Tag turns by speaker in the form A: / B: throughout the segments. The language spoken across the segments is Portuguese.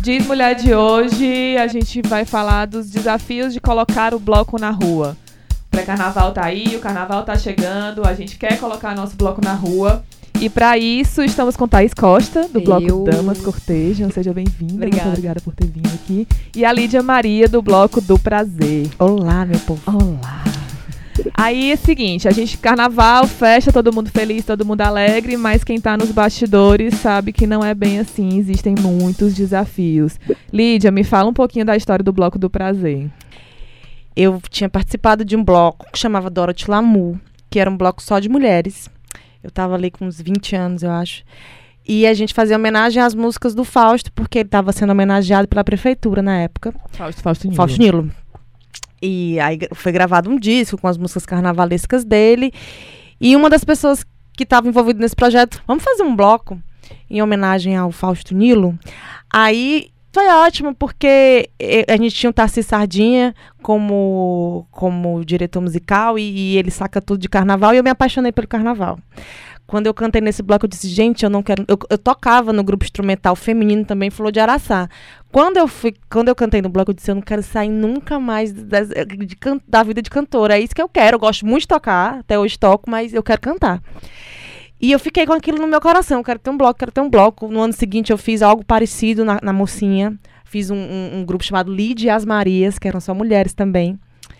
A: Diz Mulher de hoje, a gente vai falar dos desafios de colocar o bloco na rua. O pré-carnaval tá aí, o carnaval tá chegando, a gente quer colocar nosso bloco na rua. E para isso, estamos com Thaís Costa, do bloco Damas Cortejam. Seja bem-vinda.
B: Obrigada.
A: Muito obrigada por ter vindo aqui. E a Lídia Maria, do bloco do Prazer.
B: Olá, meu povo.
A: Olá. Aí é o seguinte, a gente, carnaval, festa, todo mundo feliz, todo mundo alegre, mas quem tá nos bastidores sabe que não é bem assim, existem muitos desafios. Lídia, me fala um pouquinho da história do Bloco do Prazer.
B: Eu tinha participado de um bloco que chamava Dorothy Lamour, que era um bloco só de mulheres. Eu tava ali com uns 20 anos, eu acho. E a gente fazia homenagem às músicas do Fausto, porque ele estava sendo homenageado pela prefeitura na época.
A: Fausto
B: Nilo. E aí foi gravado um disco com as músicas carnavalescas dele. E uma das pessoas que estava envolvida nesse projeto, vamos fazer um bloco em homenagem ao Fausto Nilo. Aí foi ótimo, porque a gente tinha o Tarcísio Sardinha como diretor musical e ele saca tudo de carnaval e eu me apaixonei pelo carnaval. Quando eu cantei nesse bloco, eu disse, gente, eu não quero... Eu tocava no grupo instrumental feminino também, Flor de Araçá. Quando eu cantei no bloco, eu disse, eu não quero sair nunca mais da vida de cantora. É isso que eu quero. Eu gosto muito de tocar, até hoje toco, mas eu quero cantar. E eu fiquei com aquilo no meu coração. Eu quero ter um bloco. No ano seguinte, eu fiz algo parecido na Mocinha. Fiz um grupo chamado Lídia e as Marias, que eram só mulheres também.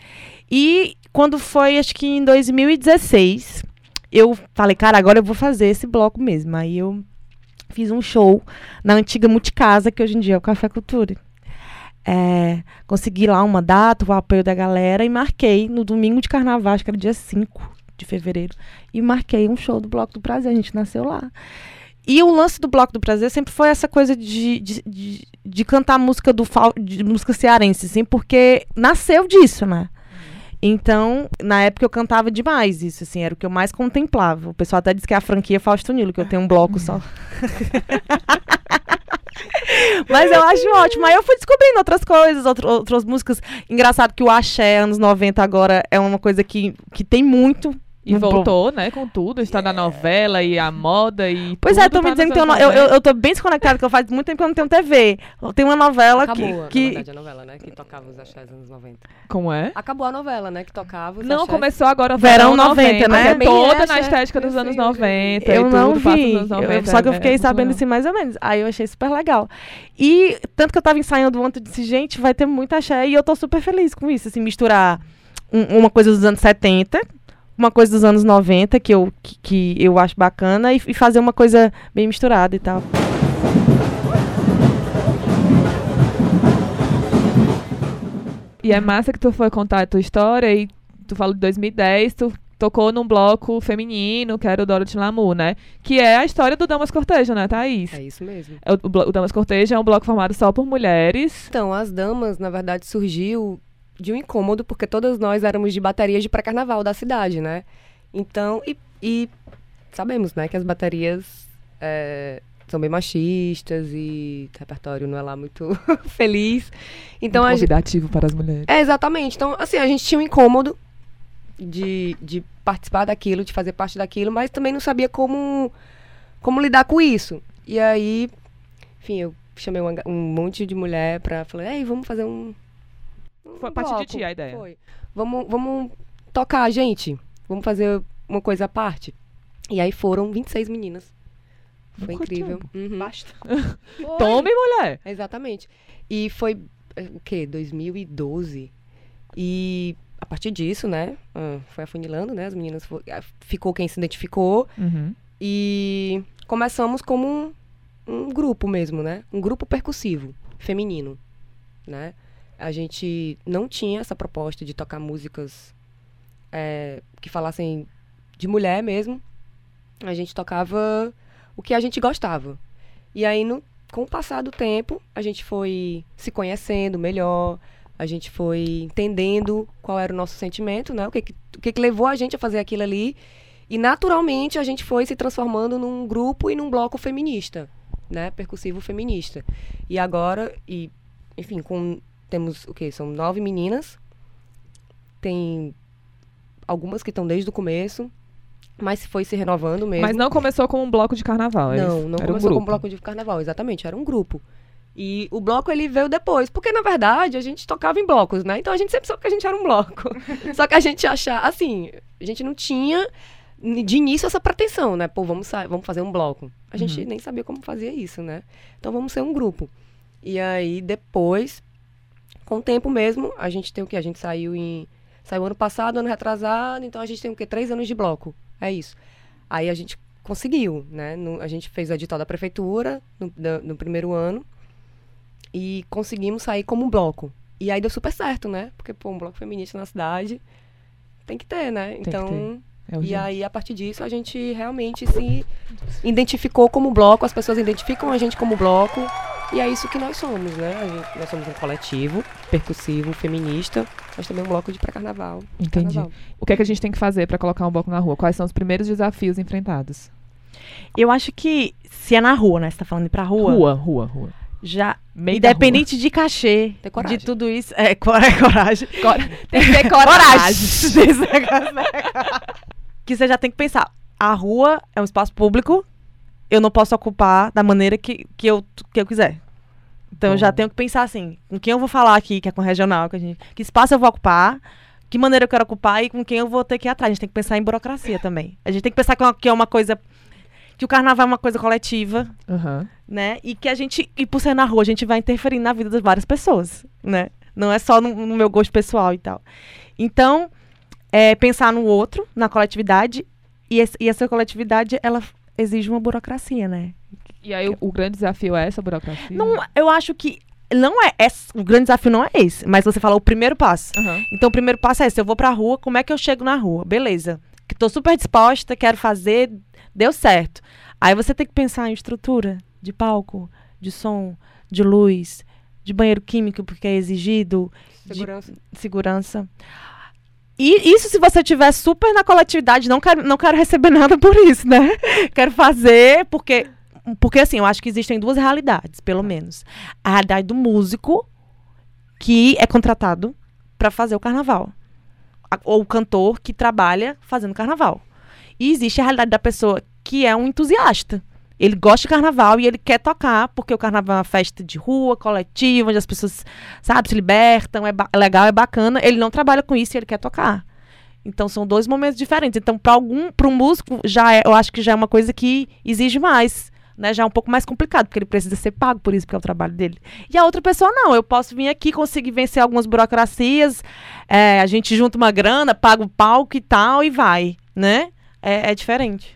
B: E quando foi, acho que em 2016... eu falei, cara, agora eu vou fazer esse bloco mesmo. Aí eu fiz um show na antiga Multicasa, que hoje em dia é o Café Cultura. Consegui lá uma data, o apoio da galera, e marquei no domingo de carnaval, acho que era dia 5 de fevereiro, e marquei um show do Bloco do Prazer, a gente nasceu lá. E o lance do Bloco do Prazer sempre foi essa coisa de cantar música de música cearense, assim, porque nasceu disso, né? Então, na época eu cantava demais isso, assim, era o que eu mais contemplava. O pessoal até diz que é a franquia Fausto Nilo, que eu tenho um bloco só. Mas eu acho ótimo. Aí eu fui descobrindo outras coisas, outras músicas. Engraçado que o axé, anos 90 agora, é uma coisa que tem muito.
A: E voltou, né, com tudo, está na novela e a moda e
B: pois é, estão me dizendo que eu tô bem desconectada, que eu faz muito tempo que eu não tenho TV. Tem uma novela
C: Acabou,
B: que...
C: na verdade, a novela, né, que tocava os axés anos 90.
A: Como é?
C: Acabou a novela, né, que tocava os
A: Não,
C: axés.
A: começou agora o
B: Verão 90, né?
A: É toda
C: Essa,
A: na estética dos anos 90.
B: Eu não vi,
A: Anos 90,
B: só que eu fiquei sabendo assim mais ou menos. Aí eu achei super legal. E tanto que eu tava ensaiando ontem, eu disse, gente, vai ter muita axé. E eu tô super feliz com isso, assim, misturar uma coisa dos anos 70... uma coisa dos anos 90 que eu acho bacana e fazer uma coisa bem misturada e tal.
A: E é massa que tu foi contar a tua história e tu falou de 2010, tu tocou num bloco feminino, que era o Dorothy Lamour, né? Que é a história do Damas Cortejam, né, Thaís?
C: É isso mesmo.
A: O Damas Cortejam é um bloco formado só por mulheres.
C: Então, as damas, na verdade, surgiu de um incômodo, porque todas nós éramos de baterias de pré-carnaval da cidade, né? Então, e sabemos, né, que as baterias são bem machistas e o repertório não é lá muito feliz. Então,
A: Muito convidativo para as mulheres.
C: Exatamente. Então, assim, a gente tinha um incômodo de participar daquilo, de fazer parte daquilo, mas também não sabia como lidar com isso. E aí, enfim, eu chamei um monte de mulher pra falar, ei, vamos fazer
A: Foi a partir de ti a ideia.
C: Foi. Vamos tocar, gente. Vamos fazer uma coisa à parte. E aí foram 26 meninas. Foi incrível. Uhum.
B: Basta.
A: Tome, mulher!
C: Exatamente. E foi, o quê? 2012. E a partir disso, né? Foi afunilando, né? As meninas ficou quem se identificou.
A: Uhum.
C: E começamos como um grupo mesmo, né? Um grupo percussivo, feminino, né? A gente não tinha essa proposta de tocar músicas que falassem de mulher mesmo. A gente tocava o que a gente gostava. E aí, com o passar do tempo, a gente foi se conhecendo melhor, a gente foi entendendo qual era o nosso sentimento, né? O que levou a gente a fazer aquilo ali. E, naturalmente, a gente foi se transformando num grupo e num bloco feminista, né? Percussivo feminista. E agora, enfim, temos o quê? São 9 meninas. Tem algumas que estão desde o começo, mas foi se renovando mesmo.
A: Mas não começou como um bloco de carnaval,
C: Não
A: era
C: começou como bloco de carnaval, exatamente. Era um grupo. E o bloco, ele veio depois. Porque, na verdade, a gente tocava em blocos, né? Então, a gente sempre soube que a gente era um bloco. Só que a gente achava... Assim, a gente não tinha, de início, essa pretensão, né? Pô, vamos fazer um bloco. A gente nem sabia como fazia isso, né? Então, vamos ser um grupo. E aí, depois, com o tempo mesmo, a gente tem o quê? A gente saiu ano passado, ano retrasado. Então, a gente tem o quê? 3 anos de bloco. É isso. Aí, a gente conseguiu, né? A gente fez o edital da prefeitura no primeiro ano. E conseguimos sair como um bloco. E aí deu super certo, né? Porque, pô, um bloco feminista na cidade tem que ter, né? Então, e aí, a partir disso, a gente realmente se identificou como bloco. As pessoas identificam a gente como bloco. E é isso que nós somos, né? Nós somos um coletivo percussivo, feminista, mas também um bloco de pré-carnaval.
A: Entendi.
C: Carnaval.
A: O que é que a gente tem que fazer para colocar um bloco na rua? Quais são os primeiros desafios enfrentados?
B: Eu acho que, se é na rua, né? Você tá falando de ir pra rua?
A: Rua.
B: Já,
A: Meio da
B: independente de cachê,
C: Ter coragem.
B: de tudo isso. Coragem.
A: Tem que ter coragem.
B: Desse negócio, né? Que você já tem que pensar. A rua é um espaço público. Eu não posso ocupar da maneira que eu quiser. Então, eu já tenho que pensar assim. Com quem eu vou falar aqui, que é com o regional. Que espaço eu vou ocupar. Que maneira eu quero ocupar e com quem eu vou ter que ir atrás. A gente tem que pensar em burocracia também. A gente tem que pensar que é uma coisa... Que o carnaval é uma coisa coletiva, né? E que e por ser na rua, a gente vai interferir na vida das várias pessoas, né? Não é só no meu gosto pessoal e tal. Então, pensar no outro, na coletividade, e essa coletividade, ela exige uma burocracia, né?
A: E aí o grande desafio é essa burocracia?
B: Não, eu acho que não é o grande desafio não é esse, mas você falou o primeiro passo. Então, o primeiro passo é esse, eu vou pra rua, como é que eu chego na rua? Beleza, que tô super disposta, quero fazer... Deu certo. Aí você tem que pensar em estrutura de palco, de som, de luz, de banheiro químico, porque é exigido. Segurança. E isso se você estiver super na coletividade, não quero receber nada por isso, né? Quero fazer, porque assim, eu acho que existem 2 realidades, pelo menos. A realidade do músico, que é contratado para fazer o carnaval. Ou o cantor que trabalha fazendo carnaval. E existe a realidade da pessoa que é um entusiasta. Ele gosta de carnaval e ele quer tocar, porque o carnaval é uma festa de rua, coletiva, onde as pessoas, sabe, se libertam, é legal, é bacana. Ele não trabalha com isso e ele quer tocar. Então, são 2 momentos diferentes. Então, para um músico, eu acho que já é uma coisa que exige mais, né? Já é um pouco mais complicado, porque ele precisa ser pago por isso, porque é o trabalho dele. E a outra pessoa, não. Eu posso vir aqui, conseguir vencer algumas burocracias, a gente junta uma grana, paga o palco e tal, e vai, né? É diferente.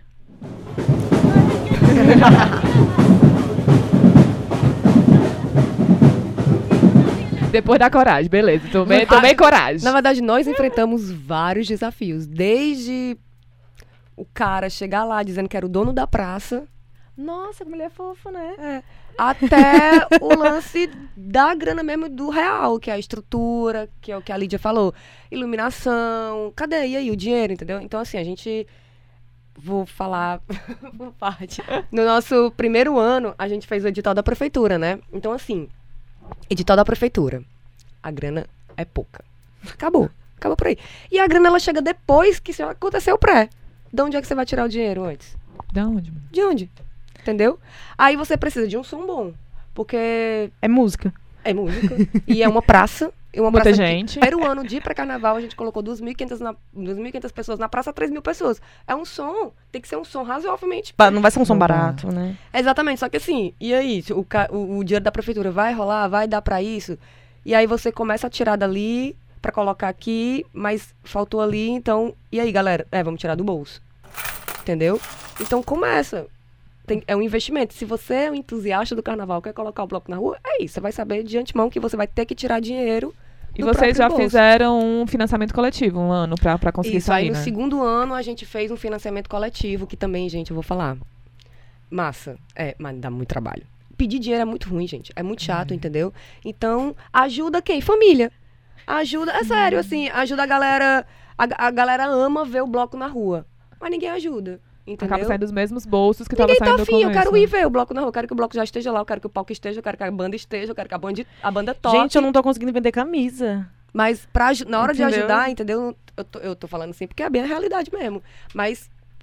A: Depois da coragem, beleza. Tomei coragem.
C: Na verdade, nós enfrentamos vários desafios. Desde o cara chegar lá dizendo que era o dono da praça.
B: Nossa, que mulher fofa, né?
C: Até o lance da grana mesmo do real, que é a estrutura, que é o que a Lídia falou. Iluminação. Cadê? E aí o dinheiro, entendeu? Então, assim, a gente... Vou falar por parte. No nosso primeiro ano, a gente fez o edital da prefeitura, né? Então, assim, edital da prefeitura. A grana é pouca. Acabou por aí. E a grana, ela chega depois que aconteceu o pré. De onde é que você vai tirar o dinheiro antes? De onde? Entendeu? Aí você precisa de um som bom. Porque...
B: É música.
C: E é uma praça.
A: Muita gente.
C: Era o ano de pré-carnaval, a gente colocou 2.500 pessoas na praça, 3.000 pessoas. É um som, tem que ser um som razoavelmente...
B: Não vai ser um som barato, né?
C: Exatamente, só que assim, e aí? O dinheiro da prefeitura vai rolar, vai dar pra isso? E aí você começa a tirar dali pra colocar aqui, mas faltou ali, então... E aí, galera? Vamos tirar do bolso. Entendeu? Então começa. É um investimento. Se você é um entusiasta do carnaval, quer colocar o bloco na rua, é isso. Você vai saber de antemão que você vai ter que tirar dinheiro.
A: E vocês já fizeram um financiamento coletivo um ano pra conseguir
C: isso,
A: sair,
C: aí
A: né?
C: No segundo ano a gente fez um financiamento coletivo, que também, gente, eu vou falar. Massa. Mas dá muito trabalho. Pedir dinheiro é muito ruim, gente. É muito chato, entendeu? Então, ajuda quem? Família. Ajuda, é sério, assim, ajuda a galera. A galera ama ver o bloco na rua. Mas ninguém ajuda. Entendeu?
A: Acaba saindo dos mesmos bolsos que tava saindo do começo.
C: Eu quero ir ver o bloco na rua, eu quero que o bloco já esteja lá, eu quero que o palco esteja, eu quero que a banda esteja, eu quero que a banda toque.
B: Gente, eu não tô conseguindo vender camisa.
C: Mas na hora de ajudar, entendeu? Eu tô falando assim porque é bem a realidade mesmo. Mas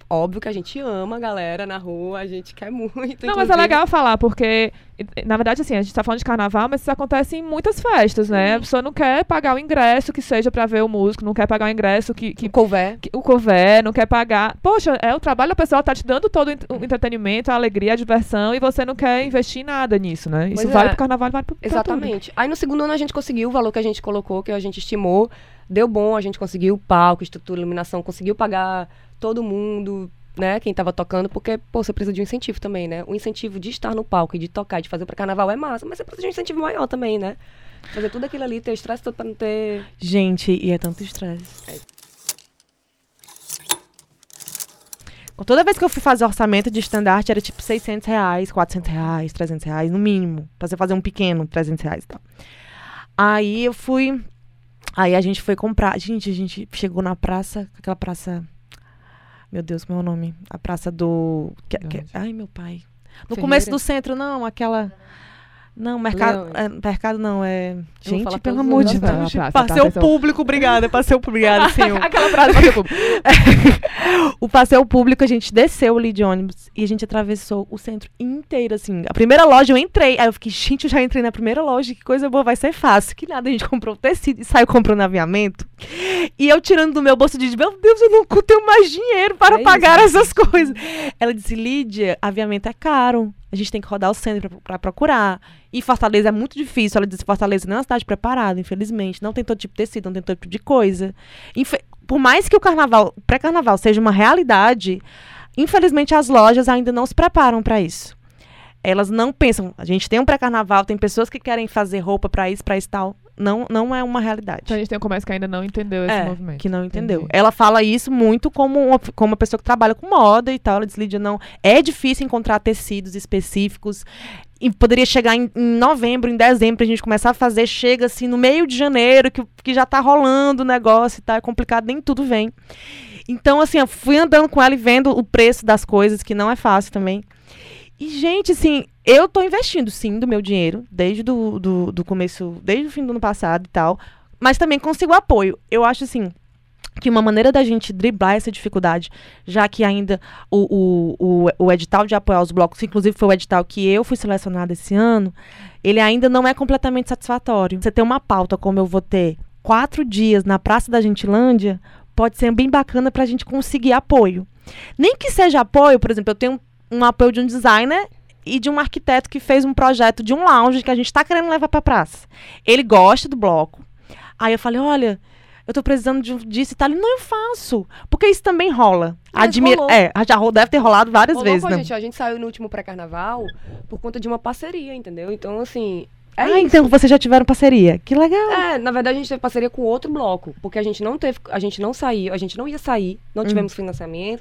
C: Óbvio que a gente ama a galera na rua, a gente quer muito.
A: Não, mas é legal falar, porque, na verdade, assim, a gente tá falando de carnaval, mas isso acontece em muitas festas, né? A pessoa não quer pagar o ingresso que seja pra ver o músico, não quer pagar o ingresso
C: O couver.
A: o couvert, não quer pagar. Poxa, o trabalho da pessoa, tá te dando todo o entretenimento, a alegria, a diversão, e você não quer investir em nada nisso, né? Isso
C: Pois
A: vale
C: é.
A: pro carnaval, vale pra
C: Exatamente. Aí no segundo ano a gente conseguiu o valor que a gente colocou, que a gente estimou. Deu bom, a gente conseguiu palco, estrutura, iluminação, conseguiu pagar todo mundo, né, quem tava tocando, porque, pô, você precisa de um incentivo também, né? O incentivo de estar no palco e de tocar, de fazer pra carnaval é massa, mas você precisa de um incentivo maior também, né? Fazer tudo aquilo ali, ter o estresse todo pra não ter...
B: Gente, e é tanto estresse. Toda vez que eu fui fazer orçamento de estandarte, era tipo R$600, R$400, R$300, no mínimo. Pra você fazer um pequeno, R$300 e tal. Aí eu fui... Aí a gente foi comprar. Gente, a gente chegou na praça, aquela praça... Meu Deus, como é o nome? A praça do... Ai, meu pai. No começo do centro, não, aquela... Não, mercado... mercado não, é... Gente, pelo amor de Deus. Passeio público, obrigada. Passeio público, obrigada, senhor.
A: Aquela frase, passeio público.
B: O passeio público, a gente desceu ali de ônibus e a gente atravessou o centro inteiro, assim. A primeira loja eu entrei, aí eu fiquei, gente, eu já entrei na primeira loja, que coisa boa, vai ser fácil. Que nada, a gente comprou o tecido e saiu comprando aviamento. E eu tirando do meu bolso, disse, meu Deus, eu não tenho mais dinheiro para pagar essas coisas. Ela disse, Lídia, aviamento é caro. A gente tem que rodar o centro pra procurar. E Fortaleza é muito difícil. Ela disse, Fortaleza não é uma cidade preparada, infelizmente. Não tem todo tipo de tecido, não tem todo tipo de coisa. Por mais que o carnaval, pré-carnaval, seja uma realidade, infelizmente as lojas ainda não se preparam para isso. Elas não pensam, a gente tem um pré-carnaval, tem pessoas que querem fazer roupa para isso e tal. Não é uma realidade.
A: Então a gente tem um comércio que ainda não entendeu esse movimento.
B: Que não entendeu.
A: Entendi.
B: Ela fala isso muito como uma pessoa que trabalha com moda e tal. Ela diz, Lídia, não. É difícil encontrar tecidos específicos. E poderia chegar em novembro, em dezembro, a gente começar a fazer. Chega assim no meio de janeiro, que já tá rolando o negócio e tal. É complicado, nem tudo vem. Então, assim, eu fui andando com ela e vendo o preço das coisas, que não é fácil também. E, gente, assim, eu tô investindo, sim, do meu dinheiro, desde do começo, desde o fim do ano passado e tal, mas também consigo apoio. Eu acho, assim, que uma maneira da gente driblar essa dificuldade, já que ainda o edital de apoio aos blocos, inclusive foi o edital que eu fui selecionada esse ano, ele ainda não é completamente satisfatório. Você tem uma pauta como eu vou ter 4 dias na Praça da Gentilândia, pode ser bem bacana pra gente conseguir apoio. Nem que seja apoio, por exemplo, eu tenho um apoio de um designer e de um arquiteto que fez um projeto de um lounge que a gente está querendo levar para a praça. Ele gosta do bloco. Aí eu falei, olha, eu tô precisando disso e tal. Ele, não, eu faço. Porque isso também rola. Deve ter rolado várias vezes.
C: Né? A gente saiu no último pré-carnaval por conta de uma parceria, entendeu? Então, assim...
B: então vocês já tiveram parceria. Que legal.
C: Na verdade, a gente teve parceria com outro bloco. Porque a gente não ia sair, não tivemos financiamento,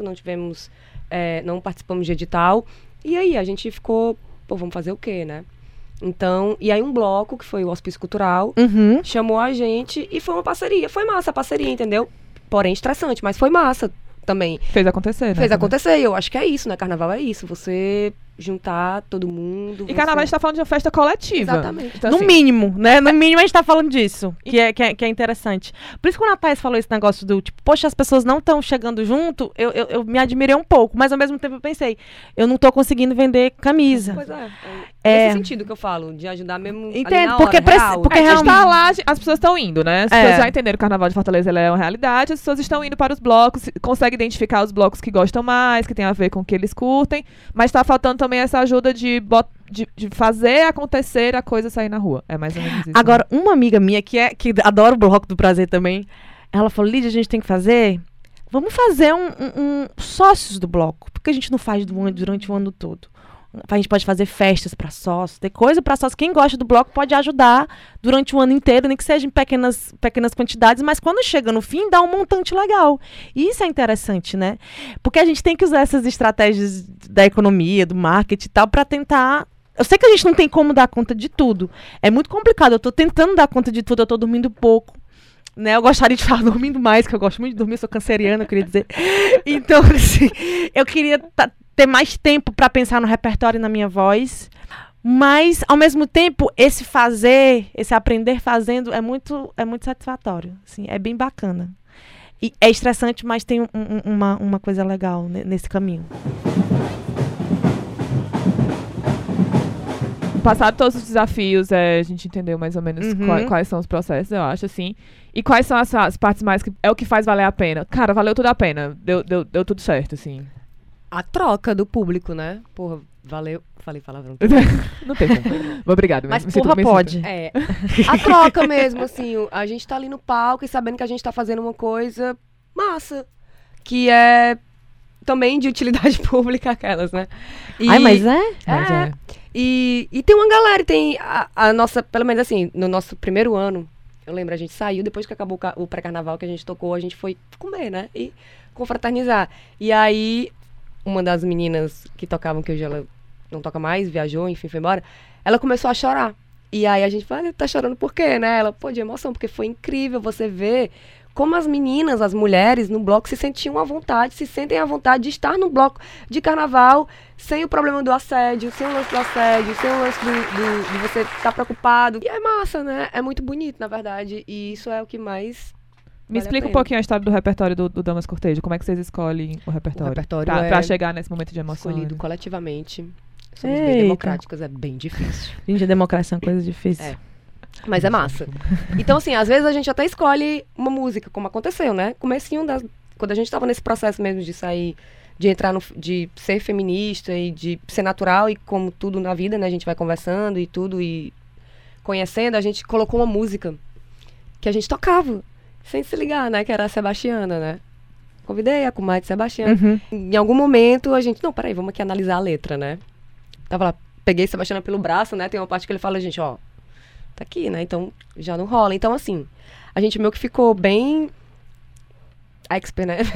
C: não participamos de edital. E aí, a gente ficou, vamos fazer o quê, né? Então, e aí um bloco, que foi o Hospício Cultural, chamou a gente e foi uma parceria. Foi massa a parceria, entendeu? Porém, estressante, mas foi massa também.
A: Fez acontecer, né?
C: Fez acontecer, eu acho que é isso, né? Carnaval é isso, você juntar todo mundo.
A: E carnaval a gente tá falando de uma festa coletiva.
C: Exatamente.
B: Então, no mínimo, né? No mínimo a gente tá falando disso, que é interessante. Por isso que quando a Thaís falou esse negócio do, tipo, poxa, as pessoas não estão chegando junto, eu me admirei um pouco, mas ao mesmo tempo eu pensei, eu não tô conseguindo vender camisa.
C: Pois é. Nesse sentido que eu falo, de ajudar mesmo.
B: Entendo,
C: porque
A: a gente tá lá, as pessoas estão indo, né? As pessoas já entenderam que o Carnaval de Fortaleza é uma realidade, as pessoas estão indo para os blocos, conseguem identificar os blocos que gostam mais, que tem a ver com o que eles curtem, mas tá faltando também essa ajuda de fazer acontecer a coisa sair na rua. É mais ou menos isso.
B: Agora, uma amiga minha que adora o Bloco do Prazer também, ela falou, Lídia, a gente tem que fazer... Vamos fazer um sócios do bloco, porque a gente não faz durante o ano todo. A gente pode fazer festas para sócios, ter coisa para sócios. Quem gosta do bloco pode ajudar durante o ano inteiro, nem que seja em pequenas quantidades, mas quando chega no fim, dá um montante legal. E isso é interessante, né? Porque a gente tem que usar essas estratégias da economia, do marketing e tal, para tentar... Eu sei que a gente não tem como dar conta de tudo. É muito complicado. Eu tô tentando dar conta de tudo, eu tô dormindo pouco. Né, eu gostaria de estar dormindo mais, que eu gosto muito de dormir, eu sou canceriana, eu queria dizer. Então, assim, eu queria ter mais tempo para pensar no repertório e na minha voz. Mas, ao mesmo tempo, esse aprender fazendo é muito satisfatório. Assim, é bem bacana. E é estressante, mas tem uma coisa legal nesse caminho.
A: Passado todos os desafios, a gente entendeu mais ou menos quais são os processos, eu acho, assim. E quais são as partes mais que é o que faz valer a pena? Cara, valeu tudo a pena. Deu tudo certo, assim.
C: A troca do público, né? Porra, valeu. Falei palavrão.
A: Não tem como. Obrigado.
B: Mas porra, pode.
C: É. A troca mesmo, assim. A gente tá ali no palco e sabendo que a gente tá fazendo uma coisa massa. Que é também de utilidade pública, aquelas, né?
B: Ai, mas é?
A: Mas é.
C: E tem uma galera, e tem a nossa, pelo menos assim, no nosso primeiro ano, eu lembro, a gente saiu, depois que acabou o pré-carnaval que a gente tocou, a gente foi comer, né? E confraternizar. E aí, uma das meninas que tocavam, que hoje ela não toca mais, viajou, enfim, foi embora, ela começou a chorar. E aí a gente falou, tá chorando por quê, né? Ela, pô, de emoção, porque foi incrível você ver como as meninas, as mulheres no bloco se sentiam à vontade, se sentem à vontade de estar no bloco de carnaval sem o problema do assédio, sem o lance do assédio, sem o lance de você estar preocupado. E é massa, né? É muito bonito, na verdade. E isso é o que mais
A: Me explica um pouquinho a história do repertório do Damas Cortejo. Como é que vocês escolhem o repertório?
C: O repertório
A: pra chegar nesse momento de emoção.
C: escolhido coletivamente. Somos bem democráticas, é bem difícil.
B: Gente, a democracia é uma coisa difícil.
C: É. Mas é massa. Então, assim, às vezes a gente até escolhe uma música, como aconteceu, né? Comecinho quando a gente tava nesse processo mesmo de sair, de entrar de ser feminista e de ser natural, e como tudo na vida, né? A gente vai conversando e tudo, e conhecendo, a gente colocou uma música que a gente tocava, sem se ligar, né? Que era a Sebastiana, né? Convidei a comadre Sebastiana. Em algum momento a gente, não, peraí, vamos aqui analisar a letra, né? Tava lá, peguei Sebastiana pelo braço, né? Tem uma parte que ele fala, gente, ó, tá aqui, né? Então, já não rola. Então, assim, a gente meio que ficou bem expert, né?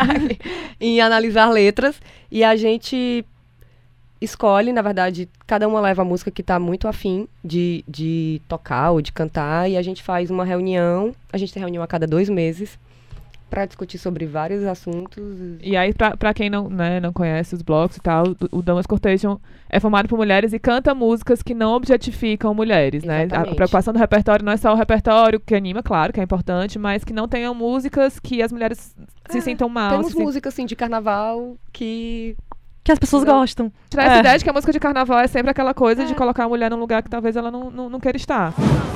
C: em analisar letras. E a gente escolhe, na verdade, cada uma leva a música que tá muito afim de tocar ou de cantar. E a gente faz uma reunião. A gente tem reunião a cada 2 meses pra discutir sobre vários assuntos.
A: E aí, pra quem não conhece os blocos e tal, o Damas Cortejo é formado por mulheres e canta músicas que não objetificam mulheres, né? A preocupação do repertório não é só o repertório, que anima, claro, que é importante, mas que não tenham músicas que as mulheres se sintam mal.
C: Temos músicas, assim, de carnaval que
B: as pessoas gostam.
A: Tirar essa ideia de que a música de carnaval é sempre aquela coisa de colocar a mulher num lugar que talvez ela não queira estar.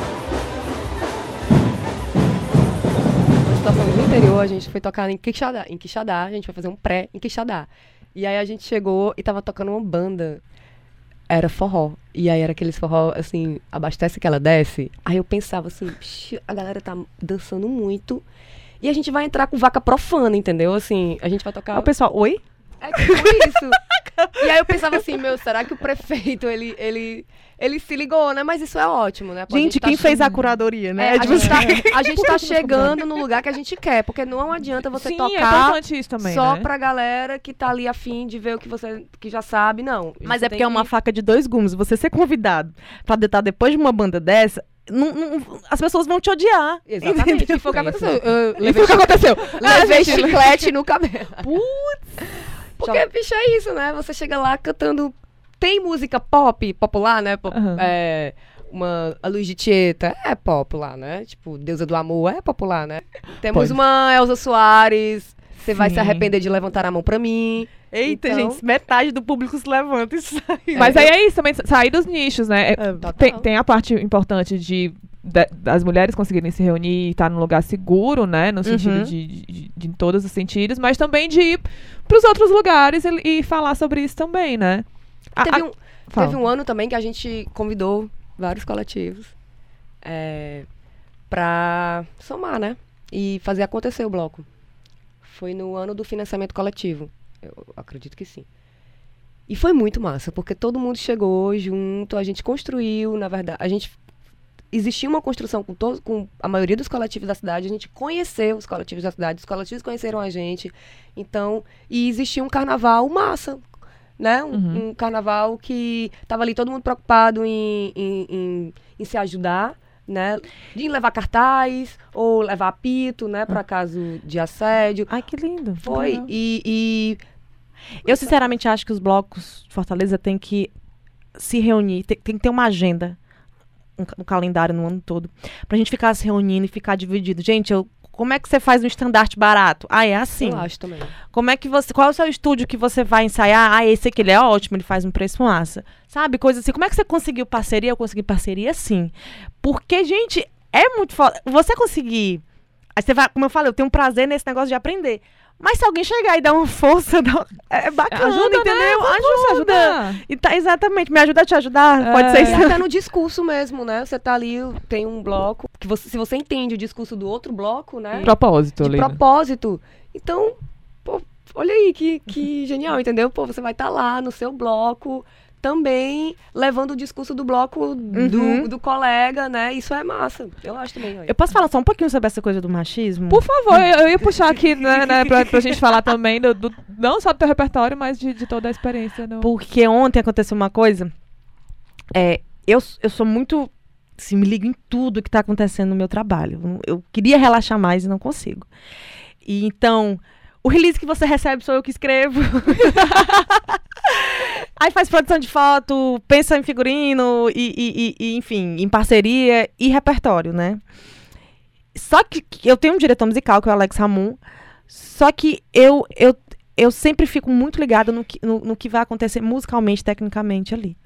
C: No interior, a gente foi tocar em Quixadá, a gente foi fazer um pré em Quixadá. E aí a gente chegou e tava tocando uma banda, era forró. E aí era aqueles forró, assim, abastece que ela desce. Aí eu pensava assim, a galera tá dançando muito e a gente vai entrar com vaca profana, entendeu? Assim, a gente vai tocar...
B: O pessoal, oi?
C: É tipo isso. E aí eu pensava assim, será que o prefeito, ele se ligou, né? Mas isso é ótimo, né? Pô,
B: gente, quem fez a curadoria, né?
C: A gente tá chegando no lugar que a gente quer, porque não adianta você tocar
A: isso também,
C: só
A: né?
C: pra galera que tá ali afim de ver o que você que já sabe, não.
B: Mas é porque é uma faca de 2 gumes. Você ser convidado pra deitar depois de uma banda dessa, as pessoas vão te odiar.
C: Exatamente. E foi o que aconteceu.
A: Levei
C: chiclete no cabelo.
B: Putz!
C: Porque, bicho, é isso, né? Você chega lá cantando... Tem música pop, popular, né? A Luz de Tieta é popular, né? Tipo, Deusa do Amor é popular, né? Temos uma Elza Soares, Você vai se arrepender de levantar a mão pra mim.
B: Eita, então... gente, metade do público se levanta e sai.
A: Mas aí é isso também, sair dos nichos, né? Tem a parte importante das mulheres conseguirem se reunir e estar num lugar seguro, né? No sentido de em todos os sentidos, mas também de ir pros outros lugares e falar sobre isso também, né?
C: Teve um ano também que a gente convidou vários coletivos pra somar, né? E fazer acontecer o bloco. Foi no ano do financiamento coletivo. Eu acredito que sim. E foi muito massa, porque todo mundo chegou junto, a gente construiu, na verdade, existia uma construção com a maioria dos coletivos da cidade, a gente conheceu os coletivos da cidade, os coletivos conheceram a gente, então, e existia um carnaval massa, né? Um carnaval que tava ali todo mundo preocupado em se ajudar, né? De levar cartaz ou levar apito, né? Para caso de assédio.
B: Ai, que lindo.
C: Foi. E
B: eu sinceramente acho que os blocos de Fortaleza têm que se reunir, tem que ter uma agenda no calendário no ano todo, pra gente ficar se reunindo e ficar dividido. Gente, eu Como é que você faz um estandarte barato? Ah, é assim.
C: Eu acho também.
B: Como é que você... Qual é o seu estúdio que você vai ensaiar? Ah, esse aqui, ele é ótimo, ele faz um preço massa. Sabe? Coisa assim. Como é que você conseguiu parceria? Eu consegui parceria, sim. Porque, gente, é muito foda. Você conseguir... Aí você vai... Como eu falei, eu tenho um prazer nesse negócio de aprender. Mas se alguém chegar e dar uma força, é bacana,
A: ajuda,
B: entendeu?
A: Né?
B: Ajuda. E tá, exatamente. Me ajuda a te ajudar. Pode ser
C: E
B: isso.
C: até no discurso mesmo, né? Você tá ali, tem um bloco, que você, se você entende o discurso do outro bloco, né?
A: Propósito,
C: de
A: ali.
C: propósito. Então, pô, olha aí que genial, entendeu? Pô, você vai estar lá no seu bloco também levando o discurso do bloco do colega, né? Isso é massa. Eu acho também.
B: Eu posso falar só um pouquinho sobre essa coisa do machismo?
A: Por favor, eu ia puxar aqui, né, pra gente falar também, não só do teu repertório, mas de toda a experiência.
B: Porque ontem aconteceu uma coisa. Eu sou muito... Assim, me ligo em tudo que tá acontecendo no meu trabalho. Eu queria relaxar mais e não consigo. E então... O release que você recebe sou eu que escrevo. Aí faz produção de foto, pensa em figurino, e enfim, em parceria e repertório, né? Só que eu tenho um diretor musical, que é o Alex Ramon, só que eu sempre fico muito ligada no que vai acontecer musicalmente, tecnicamente ali.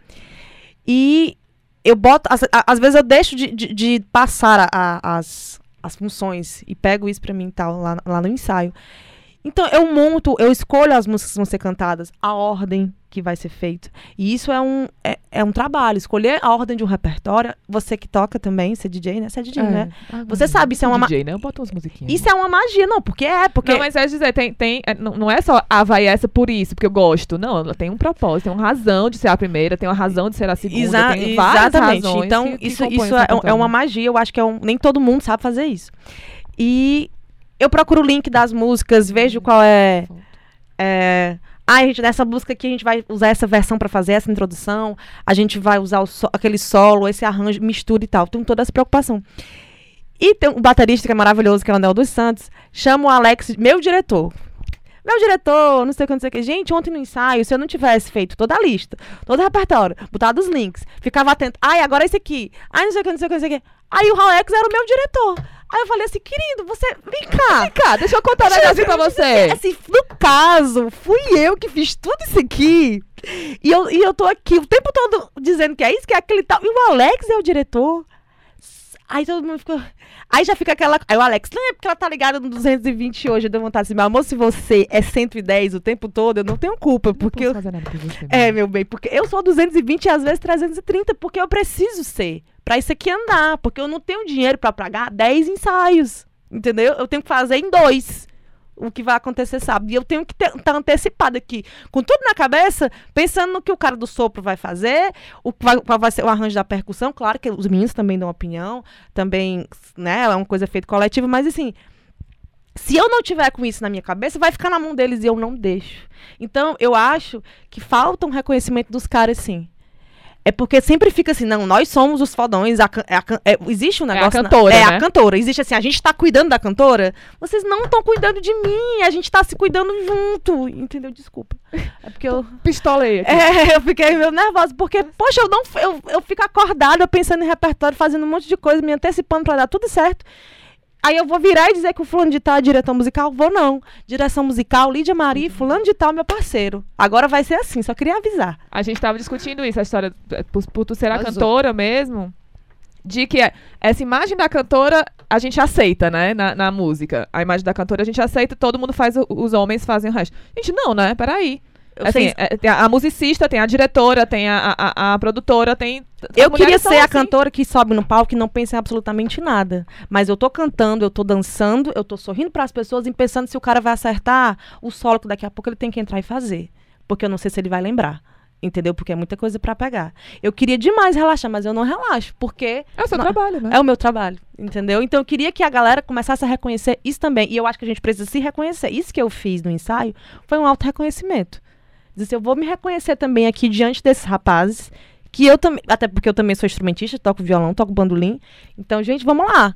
B: E eu boto... Às vezes eu deixo de passar as funções e pego isso pra mim e tal, lá no ensaio. Então, eu escolho as músicas que vão ser cantadas, a ordem que vai ser feita. E isso é um trabalho. Escolher a ordem de um repertório, você que toca também, você é DJ, né? Você é DJ, né? Você sabe, isso é uma...
A: DJ, né? Eu boto umas musiquinhas.
B: Isso é uma magia, não, porque...
A: Não, mas é dizer, não é só, vai essa por isso, porque eu gosto. Não, ela tem um propósito, tem uma razão de ser a primeira, tem uma razão de ser a segunda, tem várias
B: exatamente.
A: razões.
B: Então,
A: que
B: isso
A: compõem
B: é uma magia, eu acho que nem todo mundo sabe fazer isso. E... Eu procuro o link das músicas, vejo qual é... gente, nessa música aqui a gente vai usar essa versão pra fazer essa introdução, a gente vai usar aquele solo, esse arranjo, mistura e tal. Tenho toda essa preocupação. E tem um baterista que é maravilhoso, que é o Anel dos Santos, chama o Alex, meu diretor, não sei o que, não sei o que. Gente, ontem no ensaio, se eu não tivesse feito toda a lista, todo o repertório, botado os links, ficava atento, agora esse aqui, não sei o que, não sei o que, não sei o que. Aí o Alex era o meu diretor. Aí eu falei assim, querido, vem cá, deixa eu contar um negócio pra você. Assim, no caso, fui eu que fiz tudo isso aqui. E eu tô aqui o tempo todo dizendo que é isso, que é aquele tal. E o Alex é o diretor. Aí todo mundo ficou... Aí já fica aquela... Aí o Alex, não é porque ela tá ligada no 220 hoje, eu dei vontade assim, meu amor, se você é 110 o tempo todo, eu não tenho culpa, porque...
A: Não posso fazer nada por você,
B: meu bem, porque eu sou 220 e às vezes 330, porque eu preciso ser, pra isso aqui andar, porque eu não tenho dinheiro pra pagar 10 ensaios, entendeu? Eu tenho que fazer em 2 o que vai acontecer, sabe? E eu tenho que estar antecipada aqui, com tudo na cabeça, pensando no que o cara do sopro vai fazer, qual vai ser o arranjo da percussão. Claro que os meninos também dão opinião, também, né, é uma coisa feita coletiva, mas assim, se eu não tiver com isso na minha cabeça, vai ficar na mão deles e eu não deixo. Então, eu acho que falta um reconhecimento dos caras, sim. É porque sempre fica assim, não, nós somos os fodões, existe um negócio...
A: É a cantora, né?
B: A cantora, existe assim, a gente tá cuidando da cantora, vocês não estão cuidando de mim, a gente tá se cuidando junto, entendeu? Desculpa. É porque eu...
A: Pistolei aqui.
B: Eu fiquei meio nervosa, porque, poxa, eu fico acordada pensando em repertório, fazendo um monte de coisa, me antecipando pra dar tudo certo. Aí eu vou virar e dizer que o fulano de tal é diretor musical? Vou não. Direção musical, Lídia Maria, fulano de tal, meu parceiro. Agora vai ser assim, só queria avisar.
A: A gente tava discutindo isso, a história, por tu ser a cantora mesmo, de que essa imagem da cantora a gente aceita, né, na música. A imagem da cantora a gente aceita, todo mundo faz, os homens fazem o resto. Gente, não, né, peraí. Assim, tem a musicista, tem a diretora, tem a produtora, tem...
B: Eu queria ser a cantora que sobe no palco e não pensa em absolutamente nada. Mas eu tô cantando, eu tô dançando, eu tô sorrindo pras pessoas e pensando se o cara vai acertar o solo que daqui a pouco ele tem que entrar e fazer. Porque eu não sei se ele vai lembrar. Entendeu? Porque é muita coisa pra pegar. Eu queria demais relaxar, mas eu não relaxo, porque...
A: É o seu trabalho, né?
B: É o meu trabalho, entendeu? Então eu queria que a galera começasse a reconhecer isso também. E eu acho que a gente precisa se reconhecer. Isso que eu fiz no ensaio foi um auto-reconhecimento. Dizer, eu vou me reconhecer também aqui diante desses rapazes, que eu também, até porque eu também sou instrumentista, toco violão, toco bandolim. Então, gente, vamos lá.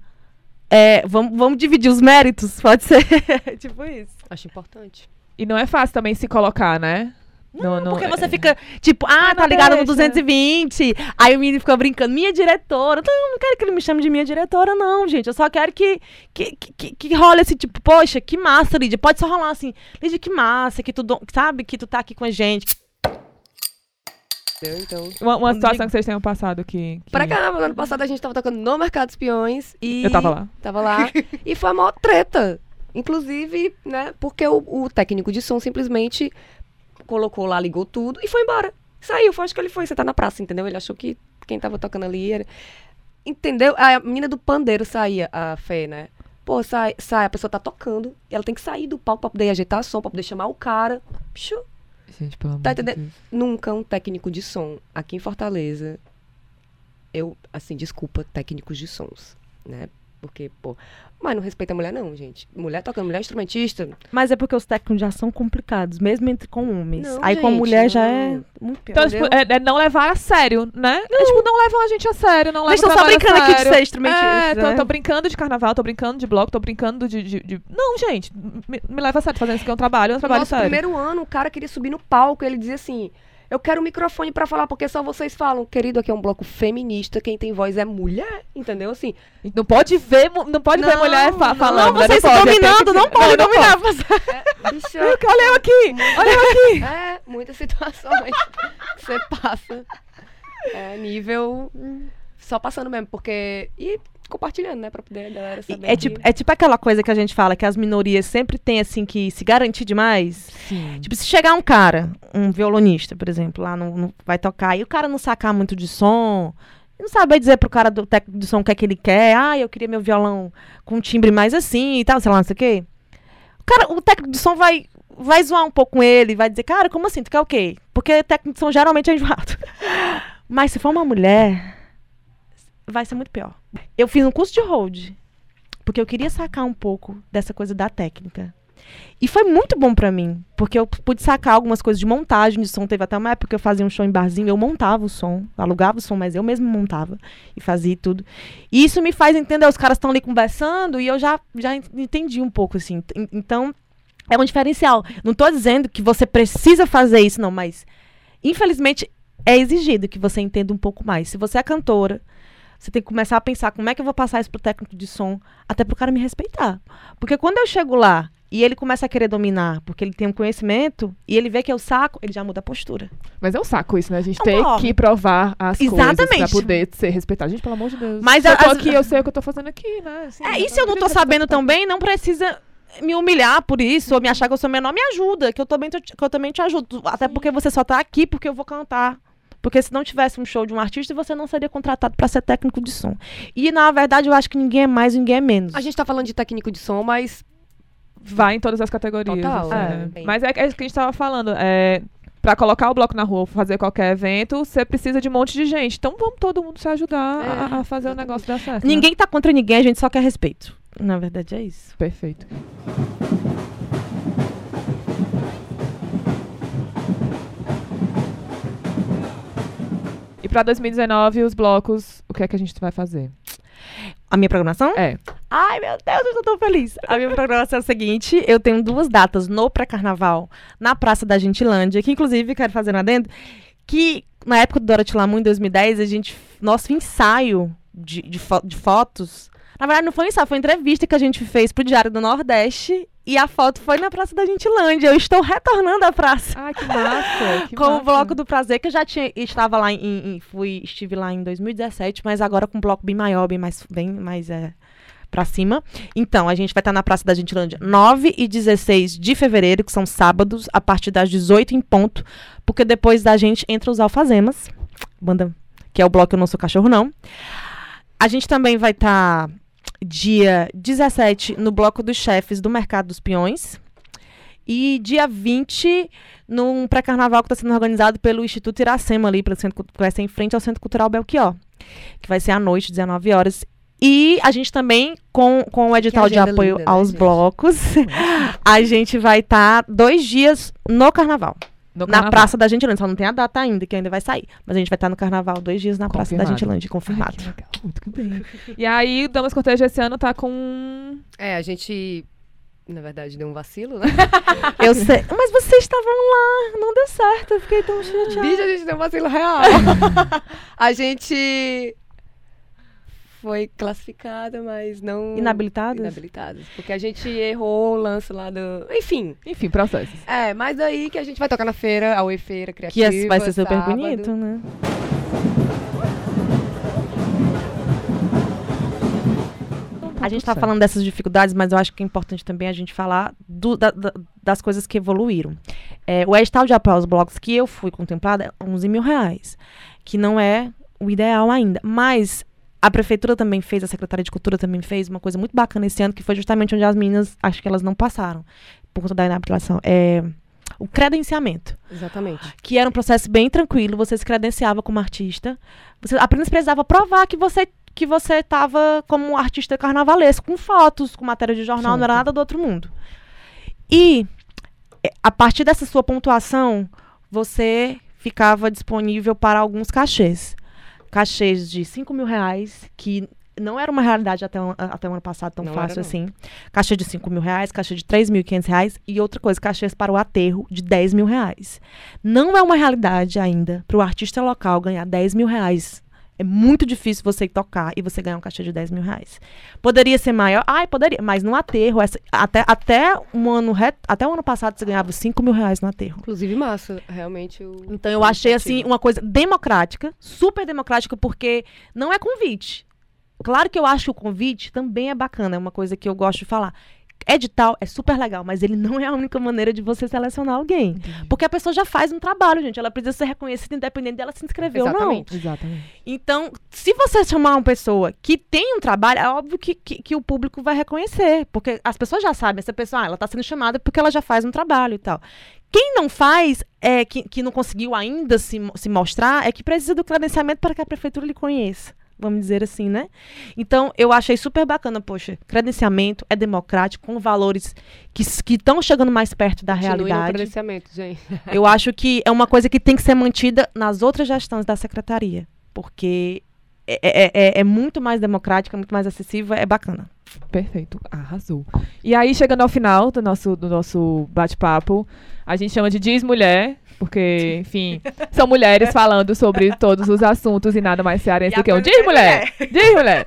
B: Vamos dividir os méritos, pode ser. Tipo isso.
C: Acho importante.
A: E não é fácil também se colocar, né?
B: Porque você fica, tipo, tá ligado no 220. Aí o menino fica brincando, minha diretora. Então, eu não quero que ele me chame de minha diretora, não, gente. Eu só quero que role esse tipo, poxa, que massa, Lídia. Pode só rolar assim, Lídia, que massa, que tu, sabe, que tu tá aqui com a gente.
C: Então,
A: uma situação que vocês tenham passado que...
C: Pra caramba, no ano passado a gente tava tocando no Mercado dos Peões e...
A: Eu tava lá.
C: Tava lá. E foi a maior treta. Inclusive, né, porque o técnico de som simplesmente colocou lá, ligou tudo e foi embora. Saiu, acho que ele foi sentar na praça, entendeu? Ele achou que quem tava tocando ali era... Entendeu? A menina do pandeiro saía, a Fê, né? Pô, sai, a pessoa tá tocando, ela tem que sair do palco pra poder ajeitar som, pra poder chamar o cara. Pichu.
A: Gente, pelo amor
C: Tá
A: de
C: entendendo?
A: Deus.
C: Nunca um técnico de som aqui em Fortaleza, desculpa, técnicos de sons, né? Porque, pô, mas não respeita a mulher não, gente. Mulher tocando, mulher instrumentista.
B: Mas é porque os técnicos já são complicados, mesmo entre com homens.
C: Não,
B: Aí com a
C: gente,
B: mulher
C: não.
B: já é muito pior.
A: Então, tipo, é não levar a sério, né? Não levam a gente a sério, não levam
B: Eles
A: o
B: estão só
A: trabalho
B: brincando
A: a
B: aqui de
A: sério.
B: ser instrumentista, né?
A: Tô brincando de carnaval, tô brincando de bloco, tô brincando de... Não, gente, me leva a sério, fazendo isso aqui é um trabalho
C: Nosso
A: sério.
C: primeiro ano, o cara queria subir no palco, ele dizia assim, eu quero um microfone pra falar, porque só vocês falam. Querido, aqui é um bloco feminista, quem tem voz é mulher, entendeu? Assim,
A: Não pode ver mulher falando.
B: Não,
A: né?
B: vocês
A: pode,
B: dominando, não pode dominar.
C: bicha,
A: Olha eu aqui! Olha eu aqui!
C: muitas situações que você passa. Nível só passando mesmo, porque... E compartilhando, né, pra poder a galera saber.
B: É tipo aquela coisa que a gente fala, que as minorias sempre têm, assim, que se garantir demais.
A: Sim.
B: Tipo, se chegar um cara, um violonista, por exemplo, lá vai tocar, e o cara não sacar muito de som, não saber dizer pro cara do técnico de som o que é que ele quer, eu queria meu violão com um timbre mais assim e tal, sei lá, não sei o quê. O técnico de som vai zoar um pouco com ele, vai dizer, cara, como assim, tu quer o quê? Porque técnico de som geralmente é enjoado. Mas se for uma mulher, vai ser muito pior. Eu fiz um curso de hold, porque eu queria sacar um pouco dessa coisa da técnica. E foi muito bom pra mim, porque eu pude sacar algumas coisas de montagem de som. Teve até uma época que eu fazia um show em barzinho, eu montava o som, alugava o som, mas eu mesmo montava e fazia tudo. E isso me faz entender, os caras estão ali conversando e eu já entendi um pouco, assim. Então, é um diferencial. Não tô dizendo que você precisa fazer isso, não, mas infelizmente é exigido que você entenda um pouco mais. Se você é cantora, você tem que começar a pensar como é que eu vou passar isso pro técnico de som, até pro cara me respeitar. Porque quando eu chego lá e ele começa a querer dominar, porque ele tem um conhecimento, e ele vê que eu saco, ele já muda a postura.
A: Mas é um saco isso, né? A gente
B: Não,
A: tem
B: ó,
A: que provar as coisas
B: exatamente.
A: pra poder ser respeitado. Gente, pelo amor de Deus.
B: Mas
A: eu tô aqui, eu sei o que eu tô fazendo aqui, né? Assim,
B: e se eu não tô sabendo tão bem, não precisa me humilhar por isso, ou me achar que eu sou menor, me ajuda, que eu também te ajudo. Até porque você só tá aqui porque eu vou cantar. Porque se não tivesse um show de um artista, você não seria contratado para ser técnico de som. E, na verdade, eu acho que ninguém é mais, ninguém é menos.
C: A gente tá falando de técnico de som, mas...
A: Vai em todas as categorias.
C: Total,
A: assim. Mas é isso que a gente tava falando. Pra colocar o bloco na rua, fazer qualquer evento, você precisa de um monte de gente. Então vamos todo mundo se ajudar a fazer o negócio dar certo.
B: Ninguém tá contra ninguém, a gente só quer respeito. Na verdade, é isso.
A: Perfeito. E pra 2019, os blocos, o que é que a gente vai fazer?
B: A minha programação?
A: É.
B: Ai, meu Deus, eu tô tão feliz. A minha programação é a seguinte, eu tenho 2 datas no pré-carnaval, na Praça da Gentilândia, que inclusive, quero fazer um adendo, que na época do Dorothy Lamour, em 2010, nosso ensaio de fotos, na verdade não foi um ensaio, foi uma entrevista que a gente fez pro Diário do Nordeste, e a foto foi na Praça da Gentilândia. Eu estou retornando à praça.
A: Ai, que massa! Que
B: com
A: massa.
B: o Bloco do Prazer, que eu já estava lá estive lá em 2017, mas agora com um bloco bem maior, bem mais pra cima. Então, a gente vai estar na Praça da Gentilândia 9 e 16 de fevereiro, que são sábados, a partir das 18 em ponto, porque depois da gente entra os Alfazemas, banda que é o bloco Eu Não Sou Cachorro Não. A gente também vai estar dia 17 no Bloco dos Chefes do Mercado dos Peões. E dia 20 num pré-carnaval que está sendo organizado pelo Instituto Iracema, ali, que vai ser em frente ao Centro Cultural Belchior, que vai ser à noite, 19 horas. E a gente também, com o edital de apoio
C: linda,
B: aos
C: né,
B: blocos, a gente vai estar 2 dias no carnaval. Na Praça da Gentilândia. Só não tem a data ainda, que ainda vai sair. Mas a gente vai estar no carnaval 2 dias na Praça da Gentilândia, confirmado.
A: Ai, que legal. Muito bem. E aí, Damas Cortejo esse ano tá com...
C: a gente na verdade, deu um vacilo, né?
B: Eu sei. Mas vocês estavam lá, não deu certo. Eu fiquei tão chateada.
C: Bicho, a gente deu um vacilo real. A gente foi classificada, mas não...
B: Inabilitadas?
C: Porque a gente errou o lance lá do... Enfim,
A: processos.
C: mas aí que a gente vai tocar na feira, a UE Feira Criativa.
B: Que vai ser super
C: sábado.
B: bonito, né? A gente tá falando dessas dificuldades, mas eu acho que é importante também a gente falar das coisas que evoluíram. O edital de apoio aos blocos que eu fui contemplada é R$11 mil, que não é o ideal ainda. Mas a prefeitura também fez, a Secretaria de Cultura também fez uma coisa muito bacana esse ano, que foi justamente onde as meninas, acho que elas não passaram, por conta da inabilitação. O credenciamento.
C: Exatamente.
B: Que era um processo bem tranquilo, você se credenciava como artista, você apenas precisava provar que você estava como um artista carnavalesco, com fotos, com matéria de jornal,
A: Certo.
B: não era nada do outro mundo. E, a partir dessa sua pontuação, você ficava disponível para alguns cachês. Cachês de R$5 mil, que não era uma realidade até o ano passado tão
C: Não
B: fácil
C: era, não.
B: assim. Cachê de R$5 mil, cachê de R$3.500 e outra coisa, cachês para o aterro de R$10 mil. Não é uma realidade ainda para o artista local ganhar R$10 mil. É muito difícil você tocar e você ganhar um cachê de R$10 mil. Poderia ser maior? Poderia. Mas no aterro, até o ano passado, você ganhava R$5 mil no aterro.
C: Inclusive, massa. Realmente,
B: Então, eu achei, assim, uma coisa democrática, super democrática, porque não é convite. Claro que eu acho que o convite também é bacana, é uma coisa que eu gosto de falar. Edital é super legal, mas ele não é a única maneira de você selecionar alguém.
A: Entendi.
B: Porque a pessoa já faz um trabalho, gente. Ela precisa ser reconhecida independente dela se inscrever ou não.
A: Exatamente.
B: Então, se você chamar uma pessoa que tem um trabalho, é óbvio que o público vai reconhecer. Porque as pessoas já sabem, essa pessoa, ela está sendo chamada porque ela já faz um trabalho e tal. Quem não faz, que não conseguiu ainda se mostrar, é que precisa do credenciamento para que a prefeitura lhe conheça. Vamos dizer assim, né? Então, eu achei super bacana, poxa, credenciamento é democrático, com valores que estão chegando mais perto da
C: Continue no
B: realidade.
C: credenciamento, gente.
B: Eu acho que é uma coisa que tem que ser mantida nas outras gestões da secretaria, porque é muito mais democrática, muito mais acessível, é bacana.
A: Perfeito, arrasou. E aí, chegando ao final do nosso bate-papo, a gente chama de Diz Mulher, porque, enfim, são mulheres falando sobre todos os assuntos e nada mais cearense do que um Diz Mulher! Diz Mulher!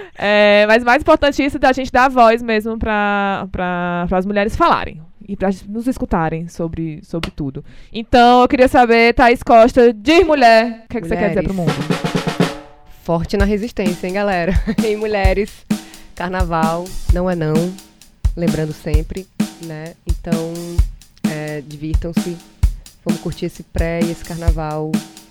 A: Mas mais importante isso, da gente dar voz mesmo para as mulheres falarem e para nos escutarem sobre tudo. Então, eu queria saber, Thaís Costa, Diz Mulher, o que você quer dizer pro mundo?
C: Forte na resistência, hein, galera? E mulheres, carnaval não é não, lembrando sempre, né? Então, divirtam-se, vamos curtir esse pré e esse carnaval.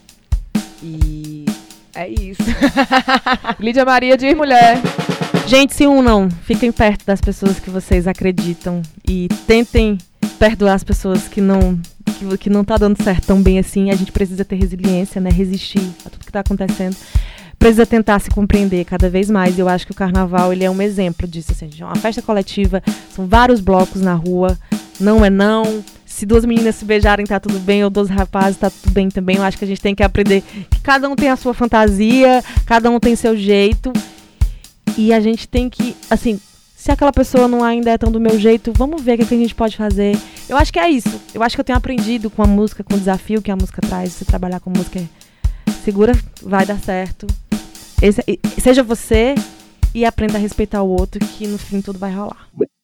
C: E é isso.
A: Lídia Maria, Diz Mulher.
B: Gente, se unam, fiquem perto das pessoas que vocês acreditam e tentem perdoar as pessoas que não tá dando certo tão bem assim. A gente precisa ter resiliência, né? Resistir a tudo que tá acontecendo. Precisa tentar se compreender cada vez mais. Eu acho que o carnaval, ele é um exemplo disso. Assim, é uma festa coletiva, são vários blocos na rua, não é não. Se duas meninas se beijarem, tá tudo bem, ou 12 rapazes, tá tudo bem também. Eu acho que a gente tem que aprender que cada um tem a sua fantasia, cada um tem seu jeito. E a gente tem que, assim, se aquela pessoa não ainda é tão do meu jeito, vamos ver o que a gente pode fazer. Eu acho que é isso. Eu acho que eu tenho aprendido com a música, com o desafio que a música traz. Se trabalhar com música, segura, vai dar certo. Seja você e aprenda a respeitar o outro, que no fim tudo vai rolar.